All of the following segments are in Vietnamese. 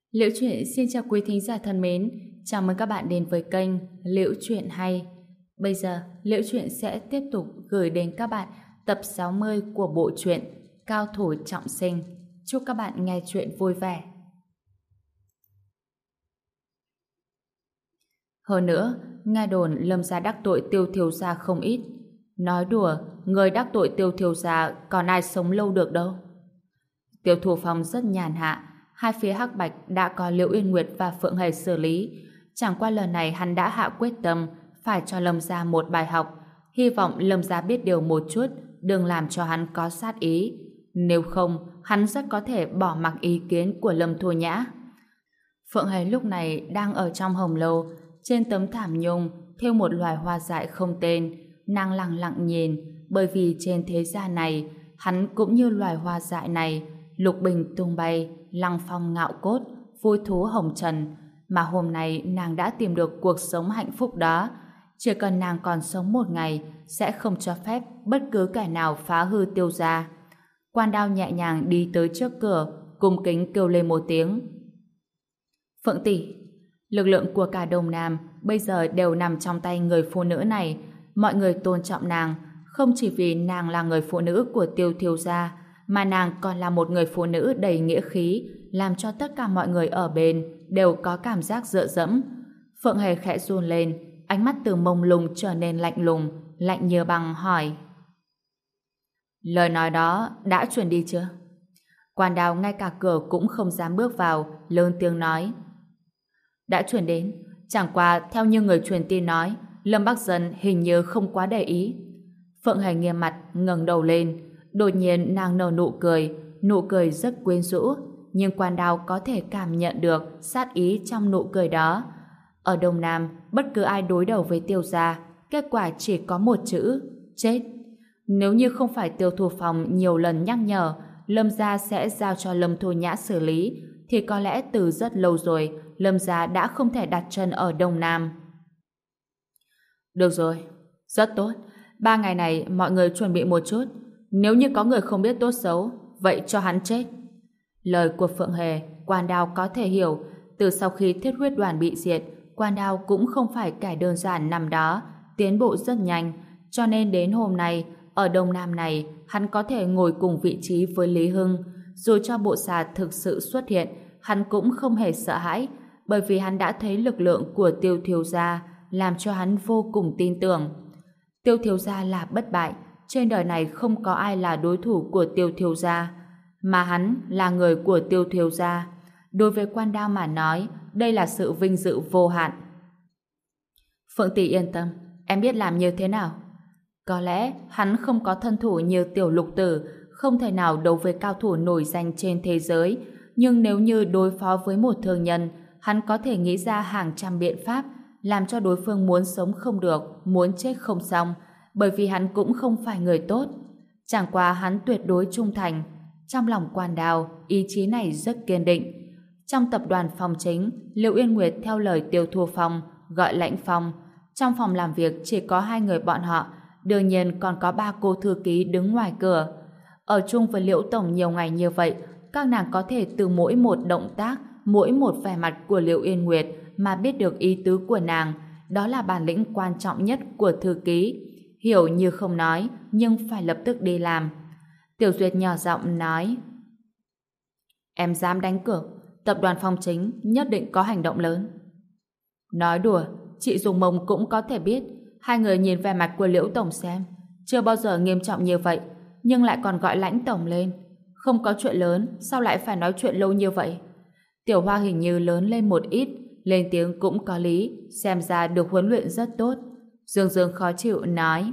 Liễu Chuyện xin chào quý thính giả thân mến, chào mừng các bạn đến với kênh Liễu Chuyện Hay. Bây giờ, Liễu Chuyện sẽ tiếp tục gửi đến các bạn tập 60 của bộ truyện Cao Thủ Trọng Sinh. Chúc các bạn nghe chuyện vui vẻ. Hơn nữa, nghe đồn Lâm gia đắc tội Tiêu thiếu gia không ít. Nói đùa, người đắc tội Tiêu thiếu gia còn ai sống lâu được đâu. Tiêu Thủ Phong rất nhàn hạ. Hai phía Hắc Bạch đã có Liễu Yên Nguyệt và Phượng Hề xử lý. Chẳng qua lần này hắn đã hạ quyết tâm phải cho Lâm gia một bài học. Hy vọng Lâm gia biết điều một chút, đừng làm cho hắn có sát ý. Nếu không, hắn rất có thể bỏ mặc ý kiến của Lâm Thu Nhã. Phượng Hề lúc này đang ở trong hồng lâu, trên tấm thảm nhung thêu một loài hoa dại không tên. Nàng lặng lặng nhìn, bởi vì trên thế gian này, hắn cũng như loài hoa dại này, lục bình tung bay, lăng phong ngạo cốt, vui thú hồng trần, mà hôm nay nàng đã tìm được cuộc sống hạnh phúc đó. Chỉ cần nàng còn sống một ngày, sẽ không cho phép bất cứ kẻ nào phá hư Tiêu gia. Quan Đao nhẹ nhàng đi tới trước cửa, cung kính kêu lên một tiếng. Phượng tỷ, lực lượng của cả Đông Nam bây giờ đều nằm trong tay người phụ nữ này. Mọi người tôn trọng nàng, không chỉ vì nàng là người phụ nữ của Tiêu thiếu gia, mà nàng còn là một người phụ nữ đầy nghĩa khí, làm cho tất cả mọi người ở bên đều có cảm giác dựa dẫm. Phượng Hề khẽ run lên, ánh mắt từ mông lung trở nên lạnh lùng, lạnh như băng hỏi. Lời nói đó đã truyền đi chưa? Quan Đao ngay cả cửa cũng không dám bước vào, lớn tiếng nói. Đã truyền đến, chẳng qua theo như người truyền tin nói, Lâm Bắc Dân hình như không quá để ý. Phượng Hề nghiêm mặt, ngẩng đầu lên. Đột nhiên nàng nở nụ cười rất quyến rũ, nhưng Quan Đao có thể cảm nhận được sát ý trong nụ cười đó. Ở Đông Nam, bất cứ ai đối đầu với Tiêu gia, kết quả chỉ có một chữ, chết. Nếu như không phải Tiêu Thủ Phong nhiều lần nhắc nhở Lâm gia sẽ giao cho Lâm Thu Nhã xử lý, thì có lẽ từ rất lâu rồi Lâm gia đã không thể đặt chân ở Đông Nam. Được rồi, rất tốt. 3 ngày này mọi người chuẩn bị một chút. Nếu như có người không biết tốt xấu, vậy cho hắn chết. Lời của Phượng Hề, Quan Đao có thể hiểu. Từ sau khi Thiết Huyết Đoàn bị diệt, Quan Đao cũng không phải kẻ đơn giản năm đó, tiến bộ rất nhanh, cho nên đến hôm nay, ở Đông Nam này, hắn có thể ngồi cùng vị trí với Lý Hưng. Dù cho bộ xà thực sự xuất hiện, hắn cũng không hề sợ hãi, bởi vì hắn đã thấy lực lượng của Tiêu thiếu gia, làm cho hắn vô cùng tin tưởng. Tiêu thiếu gia là bất bại, trên đời này không có ai là đối thủ của Tiêu thiếu gia, mà hắn là người của Tiêu thiếu gia. Đối với Quan Đao mà nói, đây là sự vinh dự vô hạn. Phượng tỷ yên tâm, em biết làm như thế nào. Có lẽ hắn không có thân thủ như Tiểu Lục Tử, không thể nào đấu với cao thủ nổi danh trên thế giới, nhưng nếu như đối phó với một thương nhân, hắn có thể nghĩ ra hàng trăm biện pháp làm cho đối phương muốn sống không được, muốn chết không xong, bởi vì hắn cũng không phải người tốt. Chẳng qua hắn tuyệt đối trung thành. Trong lòng Quan Đao, ý chí này rất kiên định. Trong tập đoàn Phong Chính, Liễu Yên Nguyệt theo lời Tiêu Thu Phong gọi Lãnh Phong. Trong phòng làm việc chỉ có 2 người bọn họ, đương nhiên còn có 3 cô thư ký đứng ngoài cửa. Ở chung với Liễu Tổng nhiều ngày như vậy, các nàng có thể từ mỗi một động tác, mỗi một vẻ mặt của Liễu Yên Nguyệt mà biết được ý tứ của nàng. Đó là bản lĩnh quan trọng nhất của thư ký. Hiểu như không nói, nhưng phải lập tức đi làm. Tiểu Duyệt nhỏ giọng nói. Em dám đánh cược, tập đoàn Phong Chính nhất định có hành động lớn. Nói đùa, chị dùng mông cũng có thể biết. 2 người nhìn vẻ mặt của Liễu Tổng xem, chưa bao giờ nghiêm trọng như vậy, nhưng lại còn gọi Lãnh Tổng lên. Không có chuyện lớn, sao lại phải nói chuyện lâu như vậy? Tiểu Hoa hình như lớn lên một ít, lên tiếng cũng có lý, xem ra được huấn luyện rất tốt. Dương Dương khó chịu nói.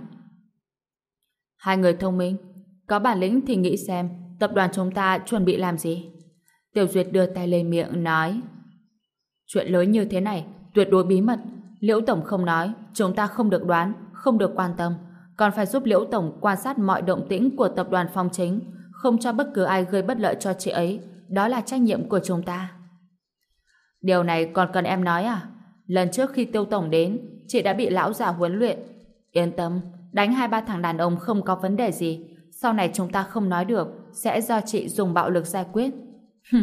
2 người thông minh, có bản lĩnh thì nghĩ xem tập đoàn chúng ta chuẩn bị làm gì. Tiểu Duyệt đưa tay lên miệng nói. Chuyện lớn như thế này tuyệt đối bí mật, Liễu Tổng không nói, chúng ta không được đoán, không được quan tâm, còn phải giúp Liễu Tổng quan sát mọi động tĩnh của tập đoàn Phong Chính, không cho bất cứ ai gây bất lợi cho chị ấy. Đó là trách nhiệm của chúng ta. Điều này còn cần em nói à? Lần trước khi Tiêu Tổng đến, chị đã bị lão già huấn luyện. Yên tâm, đánh 2-3 thằng đàn ông không có vấn đề gì. Sau này chúng ta không nói được, sẽ do chị dùng bạo lực giải quyết.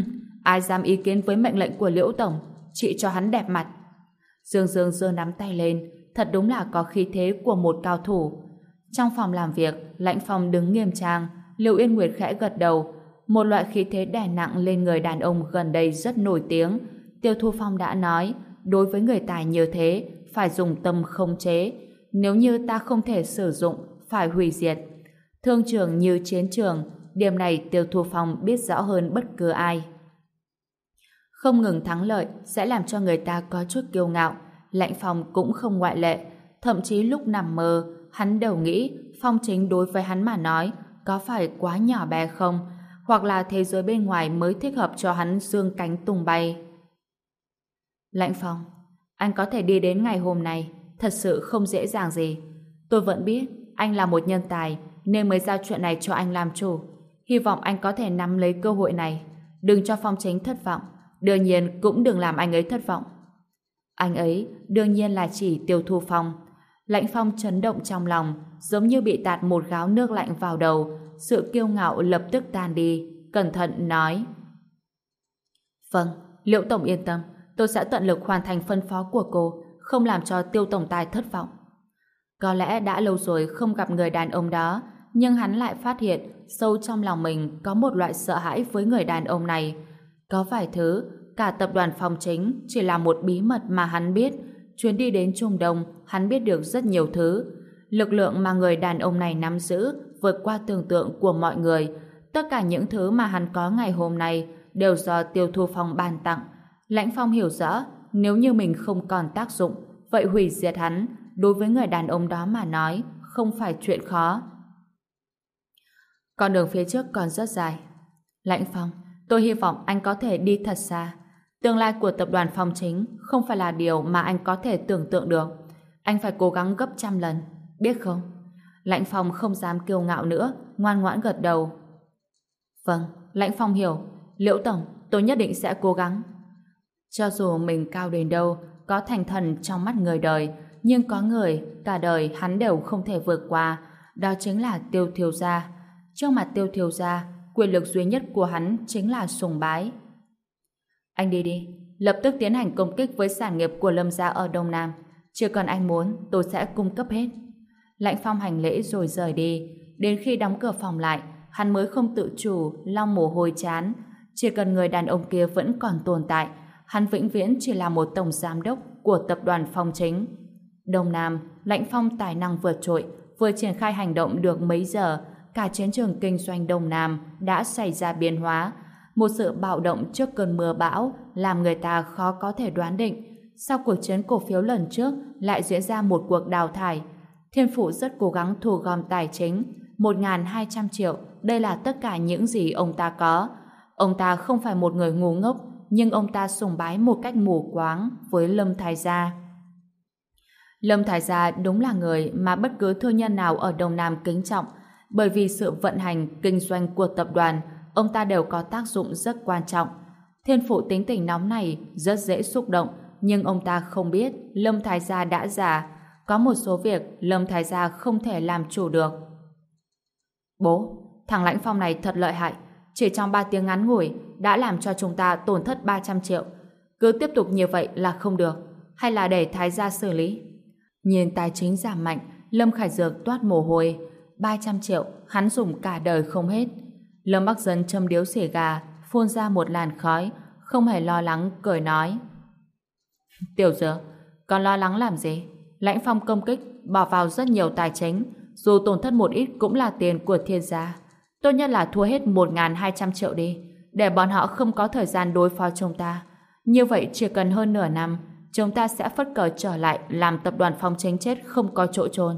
Ai dám ý kiến với mệnh lệnh của Liễu Tổng, chị cho hắn đẹp mặt. Dương Dương giơ nắm tay lên, thật đúng là có khí thế của một cao thủ. Trong phòng làm việc, Lãnh Phong đứng nghiêm trang, Lưu Yên Nguyệt khẽ gật đầu. Một loại khí thế đè nặng lên người đàn ông gần đây rất nổi tiếng. Tiêu Thu Phong đã nói, đối với người tài như thế, phải dùng tâm khống chế. Nếu như ta không thể sử dụng, phải hủy diệt. Thương trường như chiến trường, điểm này Tiêu Thu Phong biết rõ hơn bất cứ ai. Không ngừng thắng lợi sẽ làm cho người ta có chút kiêu ngạo. Lãnh Phong cũng không ngoại lệ. Thậm chí lúc nằm mơ, hắn đều nghĩ Phong Chính đối với hắn mà nói có phải quá nhỏ bé không? Hoặc là thế giới bên ngoài mới thích hợp cho hắn dương cánh tung bay. Lãnh Phong, anh có thể đi đến ngày hôm nay thật sự không dễ dàng gì. Tôi vẫn biết anh là một nhân tài nên mới giao chuyện này cho anh làm chủ. Hy vọng anh có thể nắm lấy cơ hội này. Đừng cho Phong Chính thất vọng. Đương nhiên cũng đừng làm anh ấy thất vọng. Anh ấy đương nhiên là chỉ Tiêu Thu Phong. Lãnh Phong chấn động trong lòng, giống như bị tạt một gáo nước lạnh vào đầu. Sự kiêu ngạo lập tức tan đi. Cẩn thận nói: Vâng, Liễu Tổng yên tâm, tôi sẽ tận lực hoàn thành phân phó của cô, không làm cho Tiêu Tổng tài thất vọng. Có lẽ đã lâu rồi không gặp người đàn ông đó, nhưng hắn lại phát hiện sâu trong lòng mình có một loại sợ hãi với người đàn ông này. Có vài thứ, cả tập đoàn Phong Chính chỉ là một bí mật mà hắn biết. Chuyến đi đến Trung Đông, hắn biết được rất nhiều thứ. Lực lượng mà người đàn ông này nắm giữ vượt qua tưởng tượng của mọi người. Tất cả những thứ mà hắn có ngày hôm nay đều do Tiêu Thu Phong ban tặng. Lãnh Phong hiểu rõ, nếu như mình không còn tác dụng, vậy hủy diệt hắn, đối với người đàn ông đó mà nói, không phải chuyện khó. Con đường phía trước còn rất dài. Lãnh Phong, tôi hy vọng anh có thể đi thật xa. Tương lai của tập đoàn Phong Chính không phải là điều mà anh có thể tưởng tượng được. Anh phải cố gắng gấp trăm lần, biết không? Lãnh Phong không dám kiêu ngạo nữa, ngoan ngoãn gật đầu. Vâng, Lãnh Phong hiểu. Liễu Tổng, tôi nhất định sẽ cố gắng. Cho dù mình cao đến đâu, có thành thần trong mắt người đời, nhưng có người cả đời hắn đều không thể vượt qua, đó chính là Tiêu Thiếu Gia. Trước mặt Tiêu Thiếu Gia, quyền lực duy nhất của hắn chính là sùng bái. Anh đi đi, lập tức tiến hành công kích với sản nghiệp của Lâm gia ở Đông Nam. Chỉ cần anh muốn, tôi sẽ cung cấp hết. Lãnh Phong hành lễ rồi rời đi. Đến khi đóng cửa phòng lại, hắn mới không tự chủ lau mồ hôi chán. Chỉ cần người đàn ông kia vẫn còn tồn tại, hắn vĩnh viễn chỉ là một tổng giám đốc của tập đoàn Phong Chính. Đông Nam, Lãnh Phong tài năng vượt trội, vừa triển khai hành động được mấy giờ, cả chiến trường kinh doanh Đông Nam đã xảy ra biến hóa. Một sự bạo động trước cơn mưa bão làm người ta khó có thể đoán định. Sau cuộc chiến cổ phiếu lần trước lại diễn ra một cuộc đào thải. Thiên Phụ rất cố gắng thu gom tài chính. 1.200 triệu, đây là tất cả những gì ông ta có. Ông ta không phải một người ngu ngốc, nhưng ông ta sùng bái một cách mù quáng với Lâm Thái Gia. Lâm Thái Gia đúng là người mà bất cứ thương nhân nào ở Đông Nam kính trọng, bởi vì sự vận hành kinh doanh của tập đoàn, ông ta đều có tác dụng rất quan trọng. Thiên Phụ tính tình nóng này rất dễ xúc động, nhưng ông ta không biết Lâm Thái Gia đã già, có một số việc Lâm Thái Gia không thể làm chủ được. Bố, thằng Lãnh Phong này thật lợi hại, chỉ trong 3 tiếng ngắn ngủi đã làm cho chúng ta tổn thất 300 triệu. Cứ tiếp tục như vậy là không được, hay là để Thái Gia xử lý? Nhìn tài chính giảm mạnh, Lâm Khải Dược toát mồ hôi. 300 triệu hắn dùng cả đời không hết. Lâm Bắc Dân châm điếu xì gà, phun ra một làn khói, không hề lo lắng, cười nói: Tiểu Dược, còn lo lắng làm gì? Lãnh Phong công kích, bỏ vào rất nhiều tài chính, dù tổn thất một ít cũng là tiền của Thiên gia. Tốt nhất là thua hết 1.200 triệu đi, để bọn họ không có thời gian đối phó chúng ta. Như vậy chỉ cần hơn nửa năm, chúng ta sẽ phất cờ trở lại làm tập đoàn Phong Chính chết không có chỗ chôn.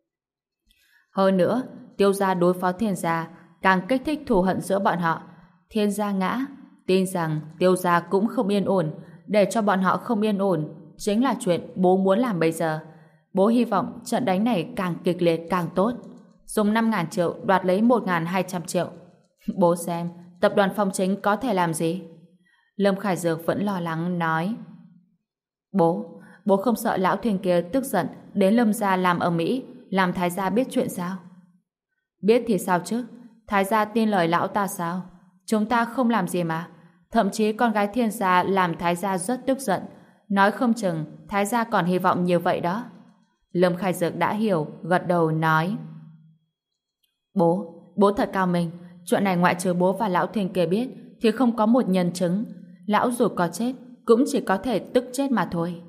Hơn nữa, Tiêu gia đối phó Thiên gia càng kích thích thù hận giữa bọn họ. Thiên gia ngã, tin rằng Tiêu gia cũng không yên ổn. Để cho bọn họ không yên ổn chính là chuyện bố muốn làm bây giờ. Bố hy vọng trận đánh này càng kịch liệt càng tốt. Dùng 5.000 triệu đoạt lấy 1.200 triệu. Bố xem tập đoàn Phong Chính có thể làm gì? Lâm Khải Dược vẫn lo lắng nói: Bố không sợ lão thuyền kia tức giận đến Lâm gia làm ở Mỹ, làm Thái gia biết chuyện sao? Biết thì sao chứ? Thái gia tin lời lão ta sao? Chúng ta không làm gì mà. Thậm chí con gái Thiên gia làm Thái gia rất tức giận. Nói không chừng Thái gia còn hy vọng như vậy đó. Lâm Khai Dược đã hiểu, gật đầu nói: Bố thật cao minh. Chuyện này ngoại trừ bố và lão Thiên kia biết thì không có một nhân chứng. Lão dù có chết cũng chỉ có thể tức chết mà thôi.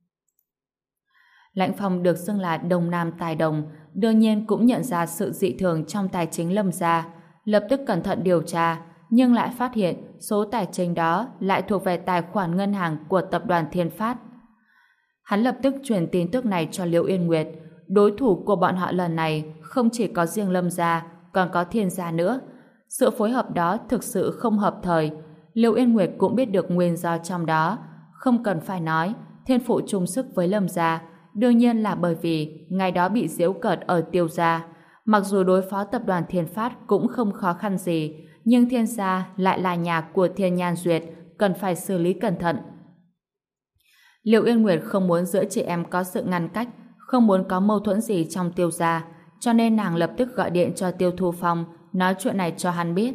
Lãnh Phong được xưng là Đông Nam Tài Đồng, đương nhiên cũng nhận ra sự dị thường trong tài chính Lâm gia, lập tức cẩn thận điều tra, nhưng lại phát hiện số tài chính đó lại thuộc về tài khoản ngân hàng của tập đoàn Thiên Phát. Hắn lập tức truyền tin tức này cho Liễu Yên Nguyệt. Đối thủ của bọn họ lần này không chỉ có riêng Lâm gia, còn có Thiên gia nữa. Sự phối hợp đó thực sự không hợp thời. Liễu Yên Nguyệt cũng biết được nguyên do trong đó. Không cần phải nói, Thiên phụ chung sức với Lâm gia đương nhiên là bởi vì ngày đó bị giễu cợt ở Tiêu gia. Mặc dù đối phó tập đoàn Thiên Phát cũng không khó khăn gì, nhưng Thiên gia lại là nhà của Thiên Nhan Duyệt, cần phải xử lý cẩn thận. Liễu Yên Nguyệt không muốn giữa chị em có sự ngăn cách, không muốn có mâu thuẫn gì trong Tiêu gia, cho nên nàng lập tức gọi điện cho Tiêu Thu Phong, nói chuyện này cho hắn biết.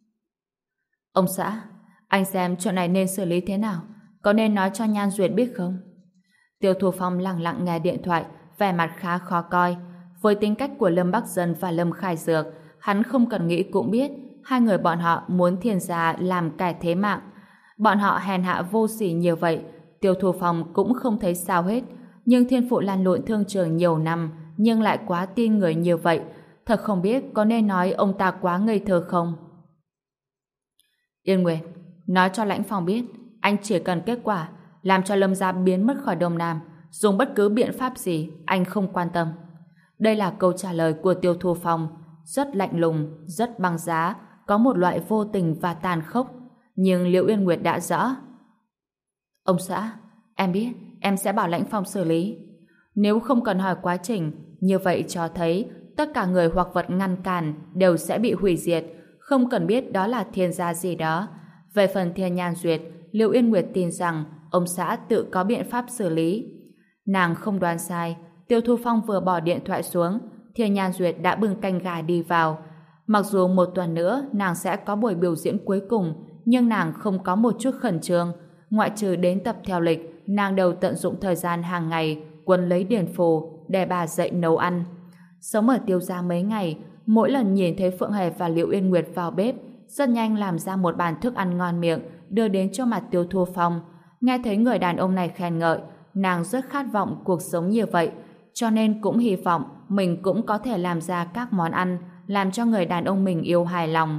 Ông xã, anh xem chuyện này nên xử lý thế nào? Có nên nói cho Nhan Duyệt biết không? Tiêu Thu Phong lặng lặng nghe điện thoại, vẻ mặt khá khó coi. Với tính cách của Lâm Bắc Dân và Lâm Khai Dược, hắn không cần nghĩ cũng biết hai người bọn họ muốn Thiên gia làm kẻ thế mạng. Bọn họ hèn hạ vô sỉ như vậy, Tiêu Thu Phong cũng không thấy sao hết. Nhưng Thiên phụ lăn lộn thương trường nhiều năm, nhưng lại quá tin người như vậy. Thật không biết có nên nói ông ta quá ngây thơ không? Yên Nguyệt, nói cho Lãnh Phong biết, anh chỉ cần kết quả làm cho Lâm gia biến mất khỏi Đông Nam, dùng bất cứ biện pháp gì, anh không quan tâm. Đây là câu trả lời của Tiêu Thu Phong, rất lạnh lùng, rất băng giá, có một loại vô tình và tàn khốc. Nhưng Liễu Yên Nguyệt đã rõ. Ông xã, em biết, em sẽ bảo Lãnh Phong xử lý. Nếu không cần hỏi quá trình, như vậy cho thấy tất cả người hoặc vật ngăn cản đều sẽ bị hủy diệt, không cần biết đó là Thiên gia gì đó. Về phần Thiên Nhan Duyệt, Liễu Yên Nguyệt tin rằng ông xã tự có biện pháp xử lý. Nàng không đoán sai, Tiêu Thu Phong vừa bỏ điện thoại xuống, Thiên Nhan Duyệt đã bưng canh gà đi vào. Mặc dù một tuần nữa nàng sẽ có buổi biểu diễn cuối cùng, nhưng nàng không có một chút khẩn trương. Ngoại trừ đến tập theo lịch, nàng đều tận dụng thời gian hàng ngày quấn lấy Điền Phù để bà dạy nấu ăn. Sống ở Tiêu gia mấy ngày, mỗi lần nhìn thấy Phượng Hề và Liễu Yên Nguyệt vào bếp, rất nhanh làm ra một bàn thức ăn ngon miệng đưa đến cho mặt Tiêu Thu Phong. Nghe thấy người đàn ông này khen ngợi, nàng rất khát vọng cuộc sống như vậy, cho nên cũng hy vọng mình cũng có thể làm ra các món ăn làm cho người đàn ông mình yêu hài lòng.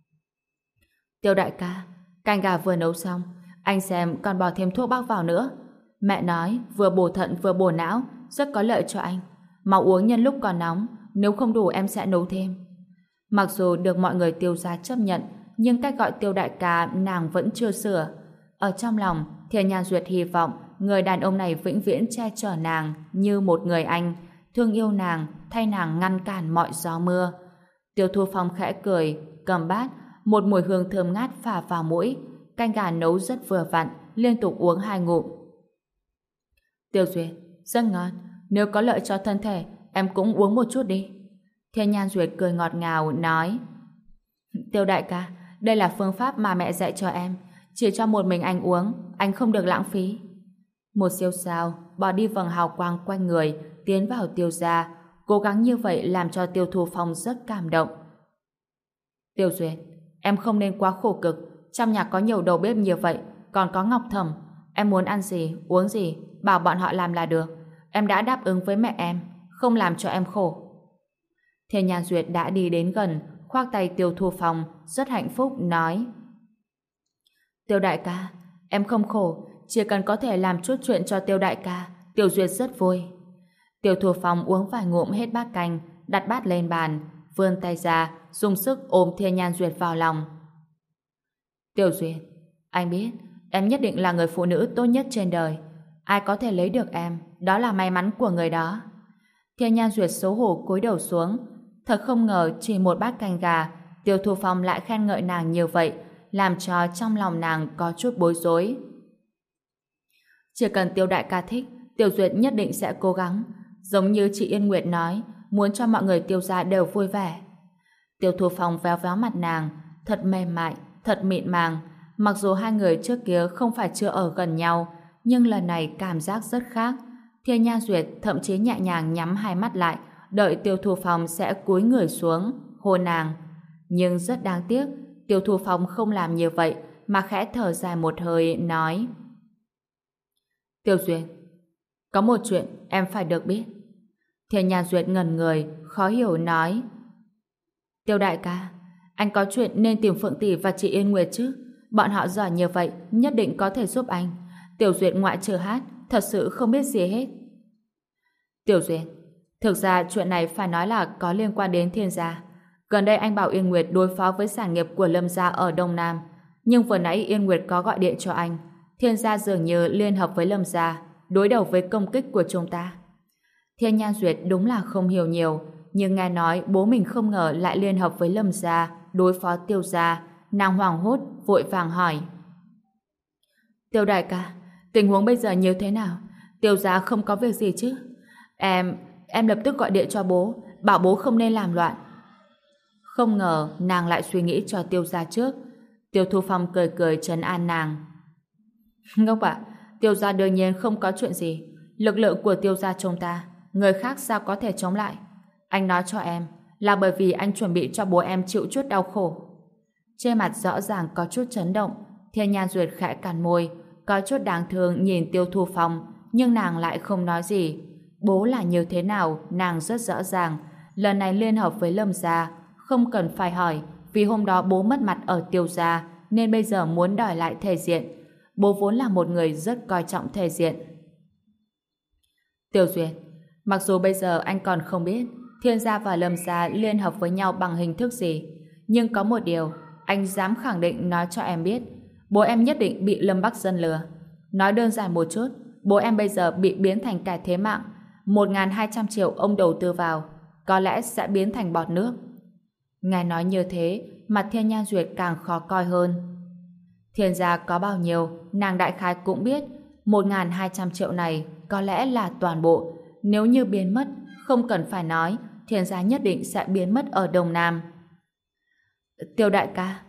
Tiêu đại ca, canh gà vừa nấu xong, anh xem còn bỏ thêm thuốc bắc vào nữa. Mẹ nói vừa bổ thận vừa bổ não, rất có lợi cho anh. Mau uống nhân lúc còn nóng, nếu không đủ em sẽ nấu thêm. Mặc dù được mọi người Tiêu gia chấp nhận, nhưng cách gọi Tiêu đại ca nàng vẫn chưa sửa. Ở trong lòng, Thiên Nhan Duyệt hy vọng người đàn ông này vĩnh viễn che chở nàng như một người anh, thương yêu nàng, thay nàng ngăn cản mọi gió mưa. Tiêu Thu Phong khẽ cười, cầm bát, một mùi hương thơm ngát phả vào mũi. Canh gà nấu rất vừa vặn, liên tục uống 2 ngụm. Tiêu Duyệt, rất ngon. Nếu có lợi cho thân thể, em cũng uống một chút đi. Thiên Nhan Duyệt cười ngọt ngào, nói: Tiêu đại ca, đây là phương pháp mà mẹ dạy cho em. Chỉ cho một mình anh uống, anh không được lãng phí. Một siêu sao bỏ đi vầng hào quang quanh người, tiến vào Tiêu gia, cố gắng như vậy làm cho Tiêu Thu Phong rất cảm động. Tiêu Duyệt, em không nên quá khổ cực. Trong nhà có nhiều đầu bếp như vậy, còn có Ngọc Thẩm. Em muốn ăn gì, uống gì, bảo bọn họ làm là được. Em đã đáp ứng với mẹ em, không làm cho em khổ. Thiên Nhan Duyệt đã đi đến gần, khoác tay Tiêu Thu Phong, rất hạnh phúc, nói: Tiêu đại ca, em không khổ, chỉ cần có thể làm chút chuyện cho Tiêu đại ca, Tiêu Duyệt rất vui. Tiêu Thu Phong uống vài ngụm hết bát canh, đặt bát lên bàn, vươn tay ra, dùng sức ôm Thiên Nhan Duyệt vào lòng. Tiêu Duyệt, anh biết, em nhất định là người phụ nữ tốt nhất trên đời. Ai có thể lấy được em, đó là may mắn của người đó. Thiên Nhan Duyệt xấu hổ cúi đầu xuống. Thật không ngờ chỉ một bát canh gà, Tiêu Thu Phong lại khen ngợi nàng như vậy, làm cho trong lòng nàng có chút bối rối. Chỉ cần Tiêu đại ca thích, Tiêu Duyệt nhất định sẽ cố gắng. Giống như chị Yên Nguyệt nói, muốn cho mọi người Tiêu gia đều vui vẻ. Tiêu Thu Phong véo véo mặt nàng, thật mềm mại, thật mịn màng. Mặc dù hai người trước kia không phải chưa ở gần nhau, nhưng lần này cảm giác rất khác. Thiên Nha Duyệt thậm chí nhẹ nhàng nhắm hai mắt lại, đợi Tiêu Thu Phong sẽ cúi người xuống, hôn nàng. Nhưng rất đáng tiếc, Tiêu Thu Phong không làm như vậy, mà khẽ thở dài một hơi, nói: Tiêu Duyệt, có một chuyện em phải được biết. Thiên Nha Duyệt ngẩn người, khó hiểu nói: Tiêu đại ca, anh có chuyện nên tìm Phượng Tỷ và chị Yên Nguyệt chứ. Bọn họ giỏi như vậy, nhất định có thể giúp anh. Tiểu Duyệt ngoại trừ hát, thật sự không biết gì hết. Tiểu Duyệt, thực ra chuyện này phải nói là có liên quan đến Thiên gia. Gần đây anh bảo Yên Nguyệt đối phó với sản nghiệp của Lâm gia ở Đông Nam. Nhưng vừa nãy Yên Nguyệt có gọi điện cho anh. Thiên gia dường như liên hợp với Lâm gia, đối đầu với công kích của chúng ta. Thiên Nha Duyệt đúng là không hiểu nhiều, nhưng nghe nói bố mình không ngờ lại liên hợp với Lâm gia, đối phó Tiêu gia. Nàng hoảng hốt, vội vàng hỏi: Tiêu đại ca, tình huống bây giờ như thế nào? Tiêu gia không có việc gì chứ? Em lập tức gọi điện cho bố, bảo bố không nên làm loạn. Không ngờ nàng lại suy nghĩ cho Tiêu gia trước. Tiêu Thu Phong cười cười trấn an nàng: Ngốc ạ, Tiêu gia đương nhiên không có chuyện gì. Lực lượng của Tiêu gia chúng ta, người khác sao có thể chống lại? Anh nói cho em là bởi vì anh chuẩn bị cho bố em chịu chút đau khổ. Trên mặt rõ ràng có chút chấn động. Thiên Nha Duyệt khẽ cắn môi, có chút đáng thương nhìn Tiêu Thu Phong, nhưng nàng lại không nói gì. Bố là như thế nào nàng rất rõ ràng. Lần này liên hợp với Lâm gia, không cần phải hỏi, vì hôm đó bố mất mặt ở Tiêu gia nên bây giờ muốn đòi lại thể diện. Bố vốn là một người rất coi trọng thể diện. Tiêu Duyệt, mặc dù bây giờ anh còn không biết Thiên gia và Lâm gia liên hợp với nhau bằng hình thức gì, nhưng có một điều anh dám khẳng định nói cho em biết: bố em nhất định bị Lâm Bắc Dân lừa. Nói đơn giản một chút, bố em bây giờ bị biến thành kẻ thế mạng. 1.200 triệu ông đầu tư vào, có lẽ sẽ biến thành bọt nước. Nghe nói như thế, mặt Thiên Nha Duyệt càng khó coi hơn. Thiên gia có bao nhiêu, nàng đại khái cũng biết. 1.200 triệu này có lẽ là toàn bộ. Nếu như biến mất, không cần phải nói, Thiên gia nhất định sẽ biến mất ở Đông Nam. Tiêu đại ca,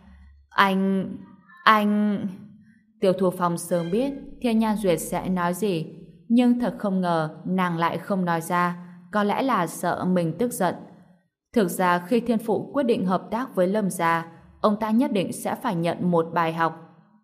anh... Tiêu Thu Phong sớm biết Thiên Nha Duyệt sẽ nói gì, nhưng thật không ngờ nàng lại không nói ra, có lẽ là sợ mình tức giận. Thực ra khi Thiên Phụ quyết định hợp tác với Lâm gia, ông ta nhất định sẽ phải nhận một bài học.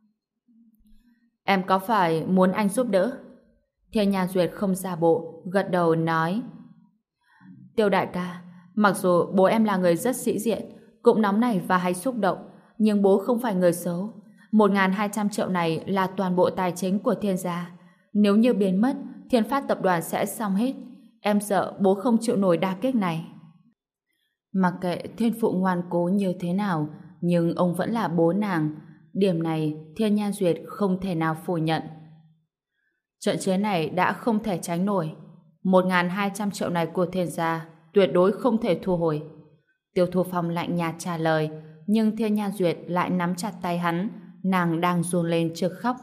Em có phải muốn anh giúp đỡ? Thiên Nha Duyệt không giả bộ, gật đầu nói: Tiêu đại ca, mặc dù bố em là người rất sĩ diện, cũng nóng nảy và hay xúc động, nhưng bố không phải người xấu. 1.200 triệu này là toàn bộ tài chính của Thiên gia. Nếu như biến mất, Thiên Phát tập đoàn sẽ xong hết. Em sợ bố không chịu nổi đả kích này. Mặc kệ Thiên Phụ ngoan cố như thế nào, nhưng ông vẫn là bố nàng. Điểm này Thiên Nha Duyệt không thể nào phủ nhận. Trận chiến này đã không thể tránh nổi. 1.200 triệu này của Thiên gia tuyệt đối không thể thu hồi. Tiêu Thu Phong lạnh nhạt trả lời, nhưng Thiên Nha Duyệt lại nắm chặt tay hắn, nàng đang run lên trực khóc.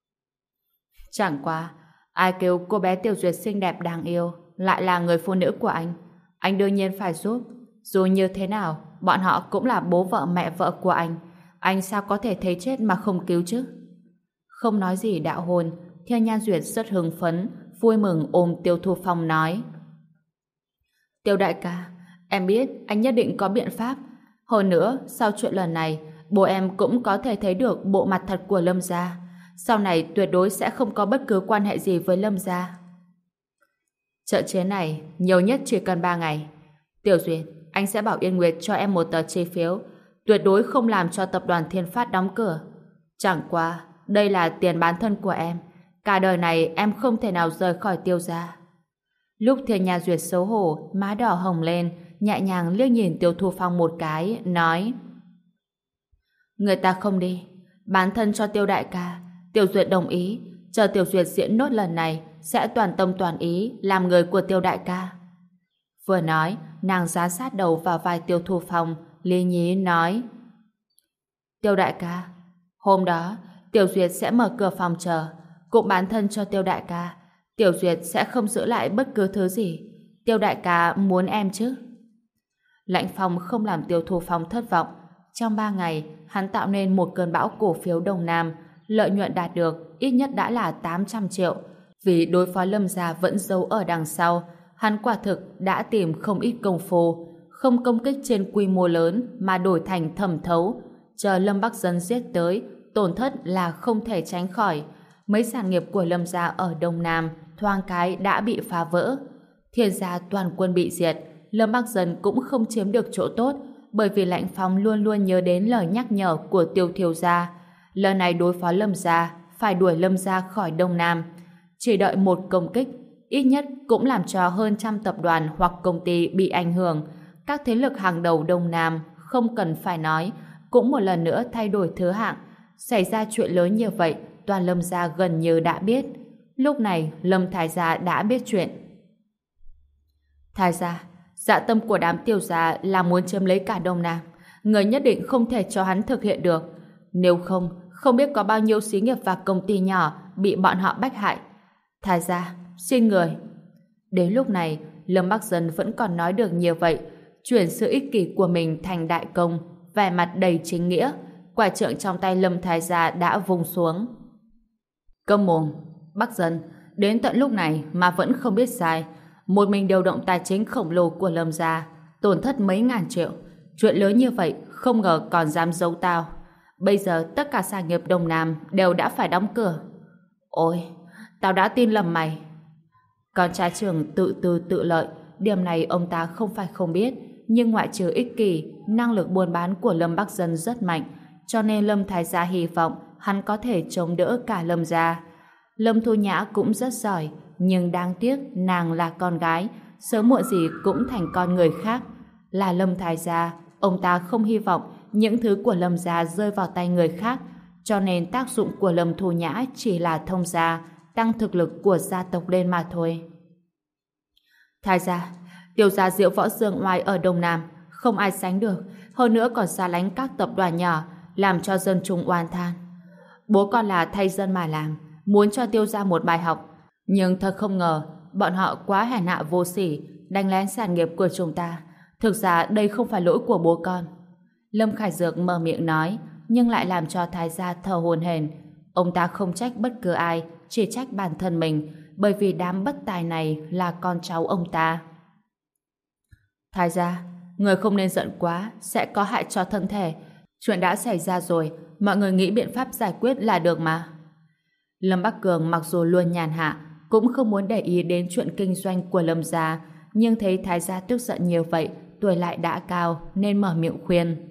Chẳng qua, ai kêu cô bé Tiêu Duyệt xinh đẹp đáng yêu lại là người phụ nữ của anh đương nhiên phải giúp. Dù như thế nào, bọn họ cũng là bố vợ mẹ vợ của anh sao có thể thấy chết mà không cứu chứ? Không nói gì đạo hôn, Thiên Nha Duyệt rất hưng phấn, vui mừng ôm Tiêu Thu Phong nói: Tiêu đại ca, em biết anh nhất định có biện pháp. Hơn nữa, sau chuyện lần này, bố em cũng có thể thấy được bộ mặt thật của Lâm gia. Sau này tuyệt đối sẽ không có bất cứ quan hệ gì với Lâm gia. Trận chiến này nhiều nhất chỉ cần 3 ngày. Tiểu Duyệt, anh sẽ bảo Yên Nguyệt cho em một tờ chi phiếu, tuyệt đối không làm cho tập đoàn Thiên Phát đóng cửa. Chẳng qua, đây là tiền bán thân của em. Cả đời này em không thể nào rời khỏi Tiêu gia. Lúc Thiên Nha Duyệt xấu hổ, má đỏ hồng lên, nhẹ nhàng liếc nhìn Tiêu Thu Phong một cái, nói: Người ta không đi, bán thân cho Tiêu đại ca. Tiểu Duyệt đồng ý, chờ Tiểu Duyệt diễn nốt lần này sẽ toàn tâm toàn ý làm người của Tiêu đại ca. Vừa nói, nàng dán sát đầu vào vai Tiêu Thu Phong, lý nhí nói: Tiêu đại ca, hôm đó Tiểu Duyệt sẽ mở cửa phòng chờ, cũng bán thân cho Tiêu đại ca. Tiểu Duyệt sẽ không giữ lại bất cứ thứ gì. Tiêu đại ca muốn em chứ? Lãnh Phong không làm Tiêu Thu Phong thất vọng, Trong 3 ngày, hắn tạo nên một cơn bão cổ phiếu Đông Nam, lợi nhuận đạt được ít nhất đã là 800 triệu. Vì đối phó Lâm gia vẫn giấu ở đằng sau, hắn quả thực đã tìm không ít công phu, không công kích trên quy mô lớn mà đổi thành thẩm thấu. Chờ Lâm Bắc Dân giết tới, tổn thất là không thể tránh khỏi. Mấy sản nghiệp của Lâm gia ở Đông Nam thoáng cái đã bị phá vỡ. Thiên gia toàn quân bị diệt, Lâm Bắc Dân cũng không chiếm được chỗ tốt, bởi vì Lãnh Phong luôn luôn nhớ đến lời nhắc nhở của Tiêu thiếu gia. Lần này đối phó Lâm gia, phải đuổi Lâm gia khỏi Đông Nam. Chỉ đợi một công kích, ít nhất cũng làm cho hơn trăm tập đoàn hoặc công ty bị ảnh hưởng. Các thế lực hàng đầu Đông Nam, không cần phải nói, cũng một lần nữa thay đổi thứ hạng. Xảy ra chuyện lớn như vậy, toàn Lâm gia gần như đã biết. Lúc này, Lâm Thái gia đã biết chuyện. Thái gia, dạ tâm của đám Tiêu gia là muốn chiếm lấy cả Đông Nam. Người nhất định không thể cho hắn thực hiện được. Nếu không, không biết có bao nhiêu xí nghiệp và công ty nhỏ bị bọn họ bách hại. Thái gia, xin người. Đến lúc này, Lâm Bắc Dân vẫn còn nói được nhiều vậy, chuyển sự ích kỷ của mình thành đại công, vẻ mặt đầy chính nghĩa. Quả trượng trong tay Lâm Thái gia đã vung xuống. Câm mồm, Bắc Dân, đến tận lúc này mà vẫn không biết sai. Một mình điều động tài chính khổng lồ của Lâm gia, tổn thất mấy ngàn triệu. Chuyện lớn như vậy, không ngờ còn dám giấu tao. Bây giờ tất cả sản nghiệp Đông Nam đều đã phải đóng cửa. Ôi, tao đã tin lầm mày. Con trai trưởng tự tư tự lợi, điểm này ông ta không phải không biết, nhưng ngoại trừ ích kỷ, năng lực buôn bán của Lâm Bắc Dân rất mạnh, cho nên Lâm Thái gia hy vọng hắn có thể chống đỡ cả Lâm gia. Lâm Thu Nhã cũng rất giỏi, nhưng đáng tiếc nàng là con gái, sớm muộn gì cũng thành con người khác. Là Lâm Thái gia, ông ta không hy vọng những thứ của Lâm gia rơi vào tay người khác, cho nên tác dụng của Lâm Thu Nhã chỉ là thông gia, tăng thực lực của gia tộc lên mà thôi. Thái gia, Tiêu gia Diệu Võ Dương Oai ở Đông Nam không ai sánh được, hơn nữa còn xa lánh các tập đoàn nhỏ, làm cho dân chúng oan than. Bố con là thay dân mà làm, muốn cho Tiêu gia một bài học, nhưng thật không ngờ bọn họ quá hèn hạ vô sỉ, đánh lén sản nghiệp của chúng ta. Thực ra đây không phải lỗi của bố con. Lâm Khải Dược mở miệng nói, nhưng lại làm cho Thái gia thở hổn hển. Ông ta không trách bất cứ ai, chỉ trách bản thân mình, bởi vì đám bất tài này là con cháu ông ta. Thái gia, người không nên giận quá, sẽ có hại cho thân thể. Chuyện đã xảy ra rồi, mọi người nghĩ biện pháp giải quyết là được mà. Lâm Bắc Cường mặc dù luôn nhàn hạ, cũng không muốn để ý đến chuyện kinh doanh của Lâm gia, nhưng thấy Thái gia tức giận nhiều vậy, tuổi lại đã cao, nên mở miệng khuyên.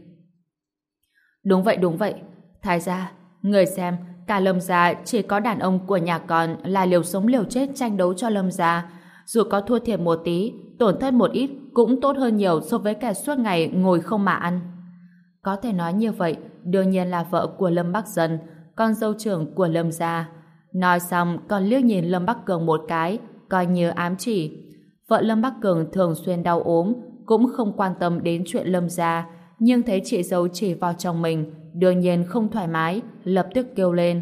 Đúng vậy, Thái gia, người xem, cả Lâm gia chỉ có đàn ông của nhà con là liều sống liều chết tranh đấu cho Lâm gia. Dù có thua thiệt một tí, tổn thất một ít cũng tốt hơn nhiều so với kẻ suốt ngày ngồi không mà ăn. Có thể nói như vậy, đương nhiên là vợ của Lâm Bắc Dân, con dâu trưởng của Lâm gia. Nói xong còn liếc nhìn Lâm Bắc Cường một cái, coi như ám chỉ. Vợ Lâm Bắc Cường thường xuyên đau ốm, cũng không quan tâm đến chuyện Lâm gia, nhưng thấy chị dâu chỉ vào chồng mình, đương nhiên không thoải mái, lập tức kêu lên.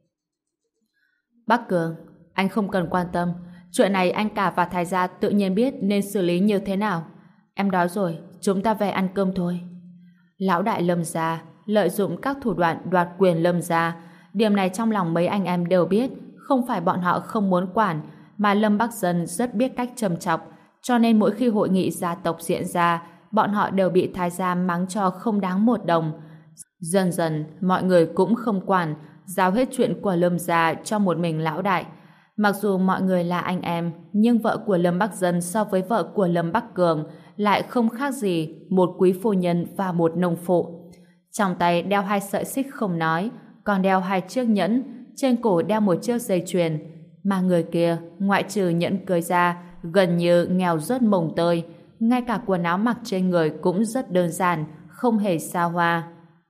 Bắc Cường, anh không cần quan tâm, chuyện này anh cả và Thái gia tự nhiên biết nên xử lý như thế nào. Em đói rồi, chúng ta về ăn cơm thôi. Lão đại Lâm gia lợi dụng các thủ đoạn đoạt quyền Lâm gia, điểm này trong lòng mấy anh em đều biết, không phải bọn họ không muốn quản, mà Lâm Bắc Dân rất biết cách châm chọc, cho nên mỗi khi hội nghị gia tộc diễn ra, bọn họ đều bị Thái gia mắng cho không đáng một đồng. Dần dần, mọi người cũng không quản, giao hết chuyện của Lâm gia cho một mình lão đại. Mặc dù mọi người là anh em, nhưng vợ của Lâm Bắc Dân so với vợ của Lâm Bắc Cường lại không khác gì một quý phu nhân và một nông phụ. Trong tay đeo 2 sợi xích không nói, còn đeo 2 chiếc nhẫn, trên cổ đeo một chiếc dây chuyền. Mà người kia, ngoại trừ nhẫn cưới ra, gần như nghèo rớt mồng tơi, ngay cả quần áo mặc trên người cũng rất đơn giản, không hề xa hoa.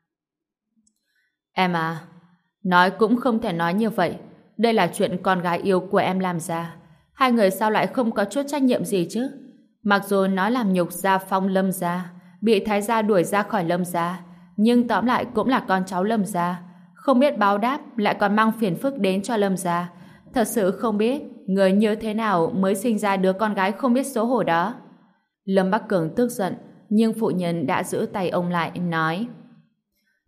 Em à, nói cũng không thể nói như vậy. Đây là chuyện con gái yêu của em làm ra. Hai người sao lại không có chút trách nhiệm gì chứ? Mặc dù nó làm nhục gia phong Lâm gia, bị Thái gia đuổi ra khỏi Lâm gia, nhưng tóm lại cũng là con cháu Lâm gia. Không biết báo đáp, lại còn mang phiền phức đến cho Lâm gia. Thật sự không biết người như thế nào mới sinh ra đứa con gái không biết xấu hổ đó. Lâm Bắc Cường tức giận, nhưng phụ nhân đã giữ tay ông lại, nói: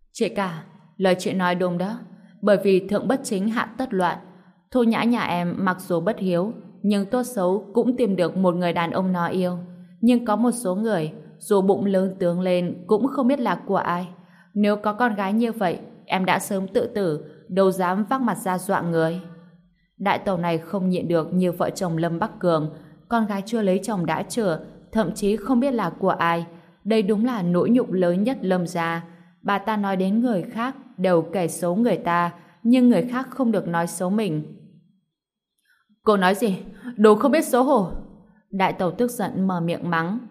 Chị cả, lời chị nói đúng đó. Bởi vì thượng bất chính hạ tất loạn. Thu Nhã nhà em mặc dù bất hiếu, nhưng tốt xấu cũng tìm được một người đàn ông nó yêu. Nhưng có một số người, dù bụng lớn tướng lên cũng không biết là của ai. Nếu có con gái như vậy, em đã sớm tự tử, đâu dám vác mặt ra dọa người. Đại tẩu này không nhịn được như vợ chồng Lâm Bắc Cường, con gái chưa lấy chồng đã chữa, thậm chí không biết là của ai. Đây đúng là nỗi nhục lớn nhất Lâm gia. Bà ta nói đến người khác đều kể xấu người ta, nhưng người khác không được nói xấu mình. Cô nói gì? Đồ không biết xấu hổ. Đại tẩu tức giận mở miệng mắng.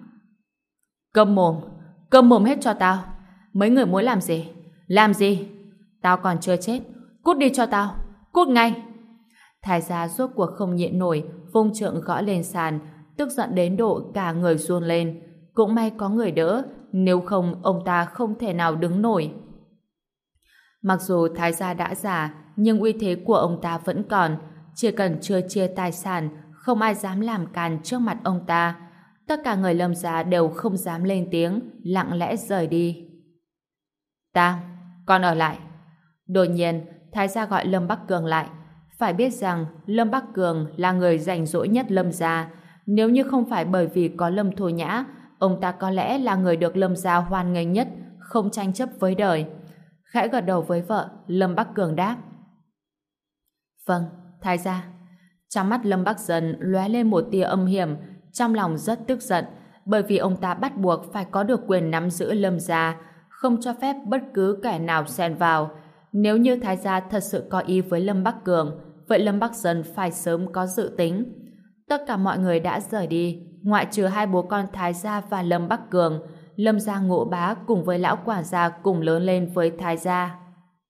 Câm mồm hết cho tao. Mấy người muốn làm gì? Làm gì? Tao còn chưa chết. Cút đi cho tao. Cút ngay. Thái gia rốt cuộc không nhịn nổi, vung trượng gõ lên sàn, tức giận đến độ cả người run lên. Cũng may có người đỡ, nếu không ông ta không thể nào đứng nổi. Mặc dù thái gia đã già, nhưng uy thế của ông ta vẫn còn. Chỉ cần chưa chia tài sản, không ai dám làm càn trước mặt ông ta. Tất cả người Lâm gia đều không dám lên tiếng, lặng lẽ rời đi. Tang, con ở lại. Đột nhiên, thái gia gọi Lâm Bắc Cường lại. Phải biết rằng Lâm Bắc Cường là người rảnh rỗi nhất Lâm gia. Nếu như không phải bởi vì có Lâm Thu Nhã, ông ta có lẽ là người được Lâm gia hoan nghênh nhất, không tranh chấp với đời. Khẽ gật đầu với vợ, Lâm Bắc Cường đáp. Vâng, thái gia. Trong mắt Lâm Bắc Dân lóe lên một tia âm hiểm, trong lòng rất tức giận, bởi vì ông ta bắt buộc phải có được quyền nắm giữ Lâm gia, không cho phép bất cứ kẻ nào xen vào. Nếu như thái gia thật sự có ý với Lâm Bắc Cường, vậy Lâm Bắc Dân phải sớm có dự tính. Tất cả mọi người đã rời đi, ngoại trừ hai bố con thái gia và Lâm Bắc Cường. Lâm gia Ngộ Bá cùng với lão quản gia cùng lớn lên với thái gia.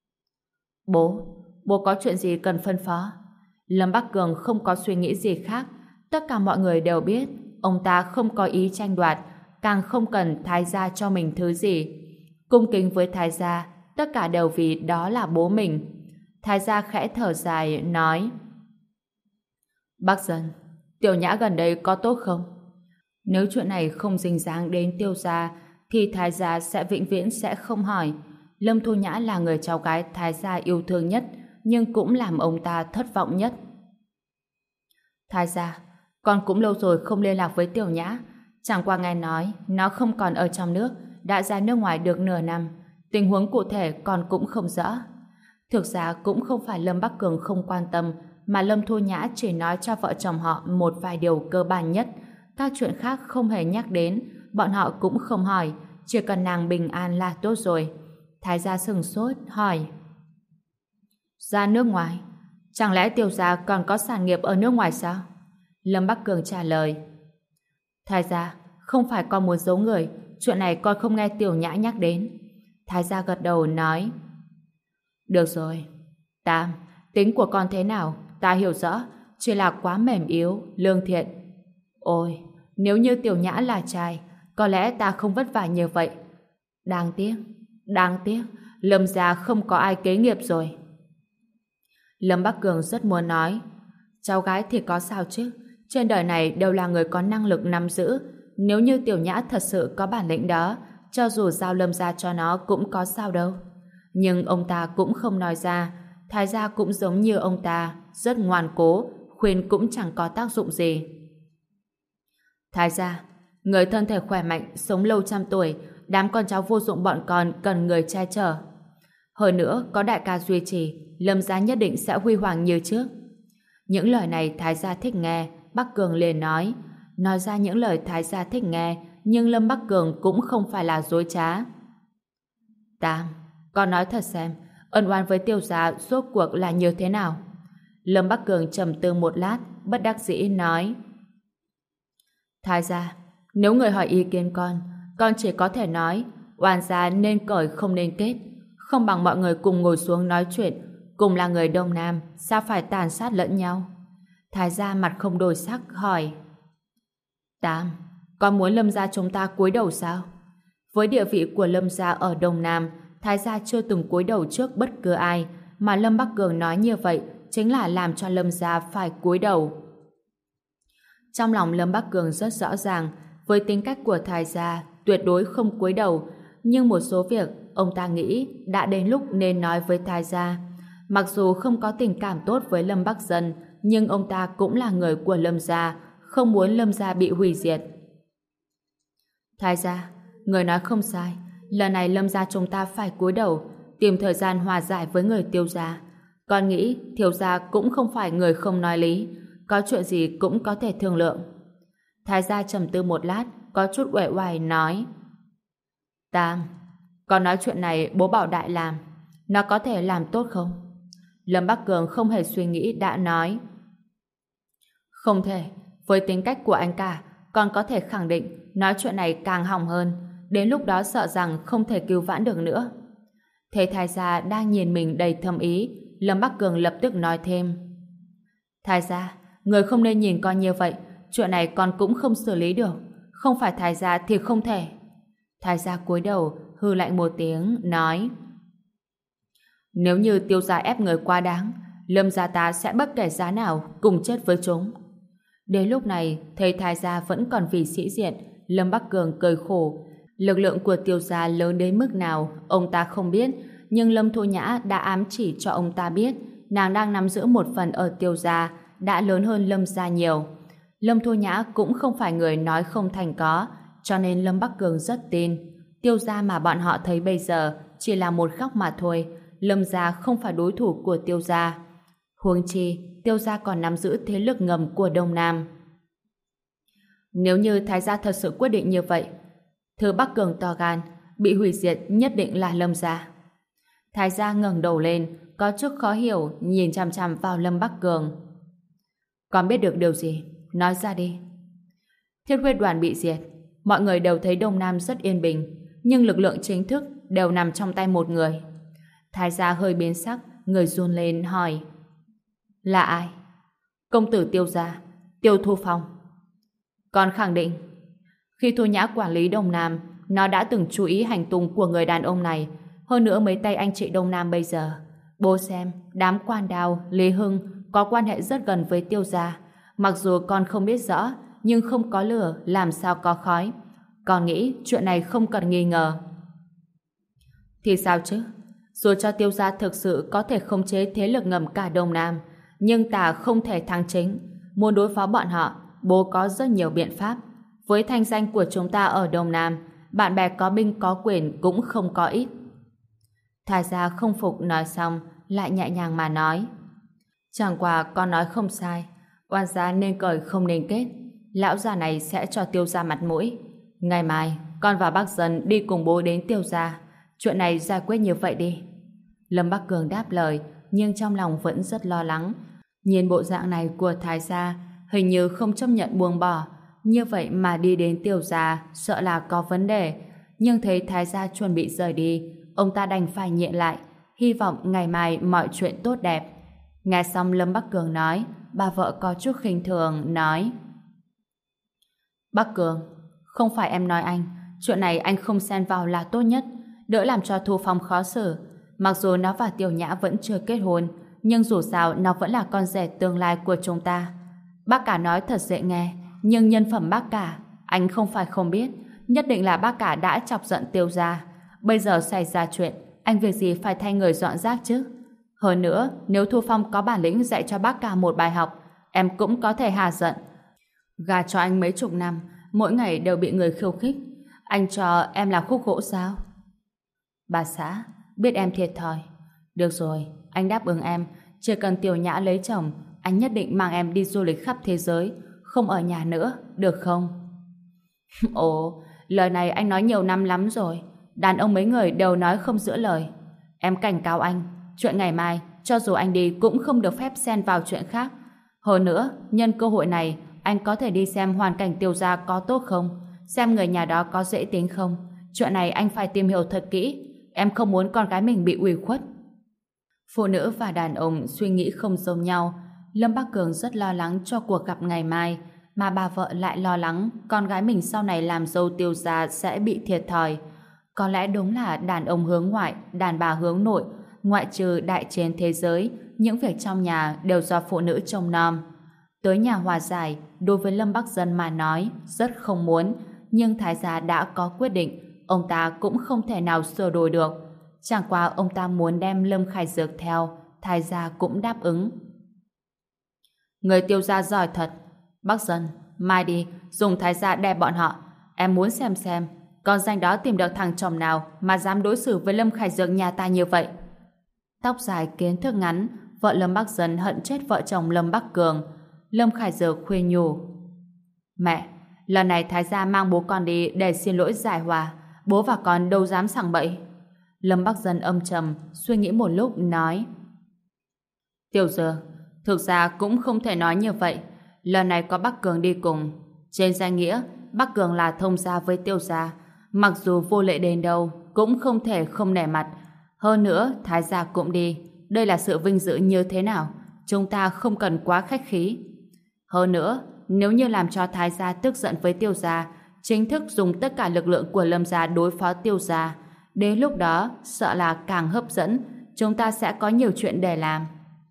Bố có chuyện gì cần phân phó? Lâm Bắc Cường không có suy nghĩ gì khác. Tất cả mọi người đều biết ông ta không có ý tranh đoạt, càng không cần thái gia cho mình thứ gì. Cung kính với thái gia, tất cả đều vì đó là bố mình. Thái gia khẽ thở dài, nói: Bắc Dân, Tiểu Nhã gần đây có tốt không? Nếu chuyện này không dính dáng đến Tiêu gia, thì thái gia sẽ vĩnh viễn sẽ không hỏi. Lâm Thu Nhã là người cháu gái thái gia yêu thương nhất, nhưng cũng làm ông ta thất vọng nhất. Thái gia, con cũng lâu rồi không liên lạc với Tiểu Nhã. Chẳng qua nghe nói nó không còn ở trong nước, đã ra nước ngoài được nửa năm. Tình huống cụ thể con cũng không rõ. Thực ra cũng không phải Lâm Bắc Cường không quan tâm, mà Lâm Thu Nhã chỉ nói cho vợ chồng họ một vài điều cơ bản nhất. Các chuyện khác không hề nhắc đến, bọn họ cũng không hỏi, chỉ cần nàng bình an là tốt rồi. Thái gia sửng sốt, hỏi: Ra nước ngoài? Chẳng lẽ Tiêu gia còn có sản nghiệp ở nước ngoài sao? Lâm Bắc Cường trả lời: Thái gia, không phải con muốn giấu người, chuyện này con không nghe Tiểu Nhã nhắc đến. Thái gia gật đầu nói: Được rồi, Tam, tính của con thế nào, ta hiểu rõ, chỉ là quá mềm yếu, lương thiện. Ôi, nếu như Tiểu Nhã là trai, có lẽ ta không vất vả như vậy. Đáng tiếc, Lâm gia không có ai kế nghiệp rồi. Lâm Bắc Cường rất muốn nói: Cháu gái thì có sao chứ, trên đời này đều là người có năng lực nắm giữ. Nếu như Tiểu Nhã thật sự có bản lĩnh đó, cho dù giao Lâm gia cho nó cũng có sao đâu. Nhưng ông ta cũng không nói ra. Thái gia cũng giống như ông ta, rất ngoan cố, khuyên cũng chẳng có tác dụng gì. Thái gia, người thân thể khỏe mạnh, sống lâu trăm tuổi, đám con cháu vô dụng bọn con cần người che chở. Hơn nữa, có đại ca duy trì, Lâm gia nhất định sẽ huy hoàng như trước. Những lời này Thái gia thích nghe, Bắc Cường liền nói ra những lời Thái gia thích nghe, nhưng Lâm Bắc Cường cũng không phải là dối trá. Tam, con nói thật xem, ân oán với Tiêu gia rốt cuộc là như thế nào? Lâm Bắc Cường trầm tư một lát, bất đắc dĩ nói: Thái gia, nếu người hỏi ý kiến con chỉ có thể nói oan gia nên cởi không nên kết, không bằng mọi người cùng ngồi xuống nói chuyện, cùng là người Đông Nam, sao phải tàn sát lẫn nhau? Thái gia mặt không đổi sắc hỏi: Tam, con muốn Lâm gia chúng ta cúi đầu sao? Với địa vị của Lâm gia ở Đông Nam, Thái gia chưa từng cúi đầu trước bất cứ ai, mà Lâm Bắc Cường nói như vậy chính là làm cho Lâm gia phải cúi đầu. Trong lòng Lâm Bắc Cường rất rõ ràng, với tính cách của Thái gia tuyệt đối không cúi đầu, nhưng một số việc ông ta nghĩ đã đến lúc nên nói với Thái gia. Mặc dù không có tình cảm tốt với Lâm Bắc Dân, nhưng ông ta cũng là người của Lâm gia, không muốn Lâm gia bị hủy diệt. Thái gia, người nói không sai, lần này Lâm gia chúng ta phải cúi đầu, tìm thời gian hòa giải với người Tiêu gia. Con nghĩ Thiếu gia cũng không phải người không nói lý, có chuyện gì cũng có thể thương lượng. Thái gia trầm tư một lát, có chút uể oải nói: Tam, con nói chuyện này bố bảo Đại làm, nó có thể làm tốt không? Lâm Bắc Cường không hề suy nghĩ đã nói: Không thể, với tính cách của anh cả, con có thể khẳng định nói chuyện này càng hỏng hơn, đến lúc đó sợ rằng không thể cứu vãn được nữa. Thấy Thái gia đang nhìn mình đầy thâm ý, Lâm Bắc Cường lập tức nói thêm: Thái gia, người không nên nhìn con như vậy, chuyện này con cũng không xử lý được, không phải Thái gia thì không thể. Thái gia cúi đầu, hừ lạnh một tiếng, nói: Nếu như Tiêu gia ép người quá đáng, Lâm gia ta sẽ bất kể giá nào cùng chết với chúng. Đến lúc này, thấy Thái gia vẫn còn vì sĩ diện, Lâm Bắc Cường cười khổ. Lực lượng của Tiêu gia lớn đến mức nào, ông ta không biết, nhưng Lâm Thu Nhã đã ám chỉ cho ông ta biết, nàng đang nắm giữ một phần ở Tiêu gia, đã lớn hơn Lâm gia nhiều. Lâm Thu Nhã cũng không phải người nói không thành có, cho nên Lâm Bắc Cường rất tin. Tiêu gia mà bọn họ thấy bây giờ chỉ là một góc mà thôi, Lâm gia không phải đối thủ của Tiêu gia. Huống chi, Tiêu gia còn nắm giữ thế lực ngầm của Đông Nam. Nếu như Thái gia thật sự quyết định như vậy, Thứ Bắc Cường to gan, bị hủy diệt nhất định là Lâm gia. Thái gia ngẩng đầu lên, có chút khó hiểu, nhìn chằm chằm vào Lâm Bắc Cường. Con biết được điều gì? Nói ra đi. Thiết huyết đoàn bị diệt, mọi người đều thấy Đông Nam rất yên bình, nhưng lực lượng chính thức đều nằm trong tay một người. Thái gia hơi biến sắc, người run lên hỏi: Là ai? Công tử Tiêu gia, Tiêu Thu Phong. Con khẳng định, khi Thu Nhã quản lý Đông Nam, nó đã từng chú ý hành tung của người đàn ông này, hơn nữa mấy tay anh chị Đông Nam bây giờ. Bố xem, đám Quan Đào, Lý Hưng có quan hệ rất gần với Tiêu gia. Mặc dù con không biết rõ, nhưng không có lửa làm sao có khói. Con nghĩ chuyện này không cần nghi ngờ. Thì sao chứ? Dù cho Tiêu gia thực sự có thể khống chế thế lực ngầm cả Đông Nam, nhưng ta không thể thắng chính. Muốn đối phó bọn họ, bố có rất nhiều biện pháp. Với thanh danh của chúng ta ở Đông Nam, bạn bè có binh có quyền cũng không có ít. Thái gia không phục nói xong, lại nhẹ nhàng mà nói: Chẳng qua con nói không sai, oan gia nên cởi không nên kết. Lão già này sẽ cho Tiêu gia mặt mũi. Ngày mai, con và bác Dân đi cùng bố đến Tiêu gia. Chuyện này giải quyết như vậy đi. Lâm Bắc Cường đáp lời, nhưng trong lòng vẫn rất lo lắng. Nhìn bộ dạng này của Thái gia, hình như không chấp nhận buông bỏ. Như vậy mà đi đến Tiêu gia, sợ là có vấn đề. Nhưng thấy Thái gia chuẩn bị rời đi, ông ta đành phải nhịn lại, hy vọng ngày mai mọi chuyện tốt đẹp. Nghe xong Lâm Bắc Cường nói, bà vợ có chút khinh thường nói: Bắc Cường, không phải em nói anh, chuyện này anh không xen vào là tốt nhất, đỡ làm cho Thu Phong khó xử. Mặc dù nó và Tiểu Nhã vẫn chưa kết hôn, nhưng dù sao nó vẫn là con rể tương lai của chúng ta. Bác cả nói thật dễ nghe, nhưng nhân phẩm bác cả, anh không phải không biết, nhất định là bác cả đã chọc giận Tiêu gia. Bây giờ xảy ra chuyện, anh việc gì phải thay người dọn rác chứ? Hơn nữa, nếu Thu Phong có bản lĩnh dạy cho bác cả một bài học, em cũng có thể hà giận. Gà cho anh mấy chục năm, mỗi ngày đều bị người khiêu khích. Anh cho em là khúc gỗ sao? Bà xã, biết em thiệt thòi. Được rồi, anh đáp ứng em. Chỉ cần Tiểu Nhã lấy chồng, anh nhất định mang em đi du lịch khắp thế giới, không ở nhà nữa, được không? Ồ, lời này anh nói nhiều năm lắm rồi. Đàn ông mấy người đều nói không giữ lời. Em cảnh cáo anh, chuyện ngày mai, cho dù anh đi cũng không được phép xen vào chuyện khác. Hơn nữa, nhân cơ hội này, anh có thể đi xem hoàn cảnh Tiêu gia có tốt không, xem người nhà đó có dễ tính không. Chuyện này anh phải tìm hiểu thật kỹ. Em không muốn con gái mình bị ủy khuất. Phụ nữ và đàn ông suy nghĩ không giống nhau. Lâm Bắc Cường rất lo lắng cho cuộc gặp ngày mai, mà bà vợ lại lo lắng con gái mình sau này làm dâu Tiêu gia sẽ bị thiệt thòi. Có lẽ đúng là đàn ông hướng ngoại, đàn bà hướng nội, ngoại trừ đại trên thế giới, những việc trong nhà đều do phụ nữ trông nom. Tới nhà hòa giải, đối với Lâm Bắc Dân mà nói, rất không muốn, nhưng Thái gia đã có quyết định, ông ta cũng không thể nào sửa đổi được. Chẳng qua ông ta muốn đem Lâm Khải Dược theo, Thái gia cũng đáp ứng. Người Tiêu gia giỏi thật. Bác Dân, mai đi, dùng Thái gia đè bọn họ. Em muốn xem, con danh đó tìm được thằng chồng nào mà dám đối xử với Lâm Khải Dược nhà ta như vậy. Tóc dài kiến thức ngắn, vợ Lâm Bắc Dân hận chết vợ chồng Lâm Bắc Cường. Lâm Khải Dược khuyên nhủ. Mẹ, lần này Thái gia mang bố con đi để xin lỗi giải hòa. Bố và con đâu dám sằng bậy. Lâm Bắc Dân âm trầm, suy nghĩ một lúc nói. Tiểu Dược, thực ra cũng không thể nói như vậy. Lần này có Bắc Cường đi cùng. Trên danh nghĩa, Bắc Cường là thông gia với Tiêu gia. Mặc dù vô lệ đến đâu, cũng không thể không nể mặt. Hơn nữa, Thái gia cũng đi. Đây là sự vinh dự như thế nào? Chúng ta không cần quá khách khí. Hơn nữa, nếu như làm cho Thái gia tức giận với Tiêu gia, chính thức dùng tất cả lực lượng của Lâm gia đối phó Tiêu gia, đến lúc đó sợ là càng hấp dẫn, chúng ta sẽ có nhiều chuyện để làm.